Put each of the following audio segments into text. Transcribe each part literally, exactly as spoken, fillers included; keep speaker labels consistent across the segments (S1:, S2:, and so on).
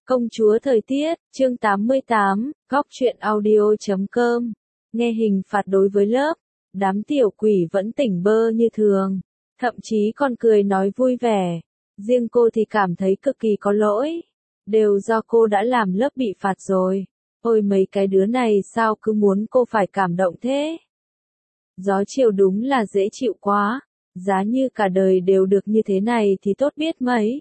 S1: Công chúa thời tiết, chương tám mươi tám, góc truyện audio.com. Nghe hình phạt đối với lớp, đám tiểu quỷ vẫn tỉnh bơ như thường, thậm chí còn cười nói vui vẻ. Riêng cô thì cảm thấy cực kỳ có lỗi, đều do cô đã làm lớp bị phạt rồi. Ôi mấy cái đứa này sao cứ muốn cô phải cảm động thế? Gió chiều đúng là dễ chịu quá, giá như cả đời đều được như thế này thì tốt biết mấy.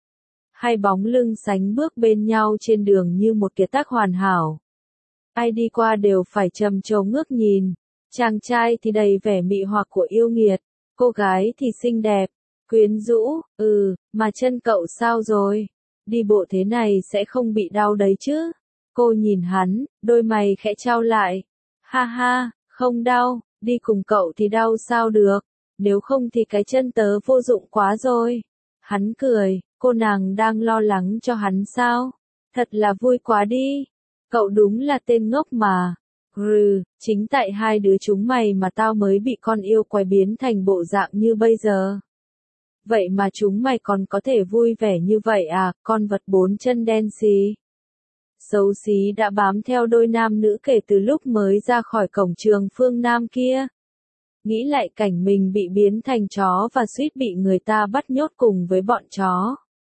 S1: Hai bóng lưng sánh bước bên nhau trên đường như một kiệt tác hoàn hảo. Ai đi qua đều phải trầm trồ ngước nhìn. Chàng trai thì đầy vẻ mị hoặc của yêu nghiệt, cô gái thì xinh đẹp, quyến rũ. Ừ, mà chân cậu sao rồi? Đi bộ thế này sẽ không bị đau đấy chứ? Cô nhìn hắn, đôi mày khẽ chau lại. Ha ha, không đau, đi cùng cậu thì đau sao được, nếu không thì cái chân tớ vô dụng quá rồi. Hắn cười. Cô nàng đang lo lắng cho hắn sao? Thật là vui quá đi. Cậu đúng là tên ngốc mà. Rừ, chính tại hai đứa chúng mày mà tao mới bị con yêu quái biến thành bộ dạng như bây giờ. Vậy mà chúng mày còn có thể vui vẻ như vậy à, con vật bốn chân đen xì. Xấu xí đã bám theo đôi nam nữ kể từ lúc mới ra khỏi cổng trường phương Nam kia. Nghĩ lại cảnh mình bị biến thành chó và suýt bị người ta bắt nhốt cùng với bọn chó.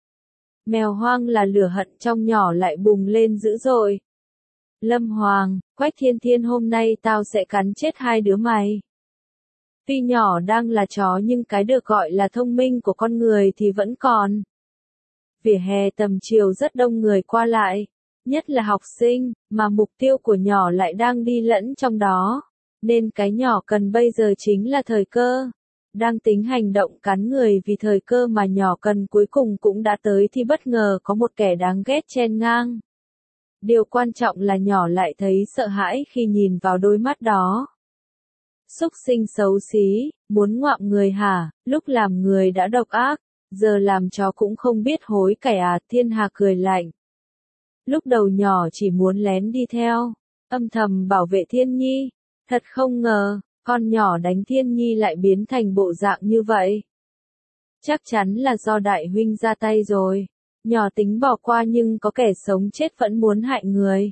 S1: Mèo hoang là lửa hận trong nhỏ lại bùng lên dữ dội. Lâm Hoàng, Quách Thiên Thiên hôm nay tao sẽ cắn chết hai đứa mày. Tuy nhỏ đang là chó nhưng cái được gọi là thông minh của con người thì vẫn còn. Vỉa hè tầm chiều rất đông người qua lại, nhất là học sinh, mà mục tiêu của nhỏ lại đang đi lẫn trong đó. Nên cái nhỏ cần bây giờ chính là thời cơ. Đang tính hành động cắn người vì thời cơ mà nhỏ cần cuối cùng cũng đã tới thì bất ngờ có một kẻ đáng ghét chen ngang. Điều quan trọng là nhỏ lại thấy sợ hãi khi nhìn vào đôi mắt đó. Súc sinh xấu xí, muốn ngoạm người hả, lúc làm người đã độc ác, giờ làm chó cũng không biết hối cải à, Thiên Hà cười lạnh. Lúc đầu nhỏ chỉ muốn lén đi theo, âm thầm bảo vệ Thiên Nhi, thật không ngờ. Con nhỏ đánh Thiên Nhi lại biến thành bộ dạng như vậy. Chắc chắn là do đại huynh ra tay rồi. Nhỏ tính bỏ qua nhưng có kẻ sống chết vẫn muốn hại người.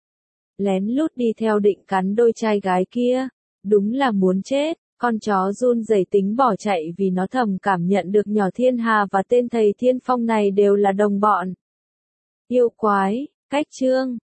S1: Lén lút đi theo định cắn đôi trai gái kia. Đúng là muốn chết. Con chó run rẩy tính bỏ chạy vì nó thầm cảm nhận được nhỏ Thiên Hà và tên thầy Thiên Phong này đều là đồng bọn. Yêu quái, cách chương.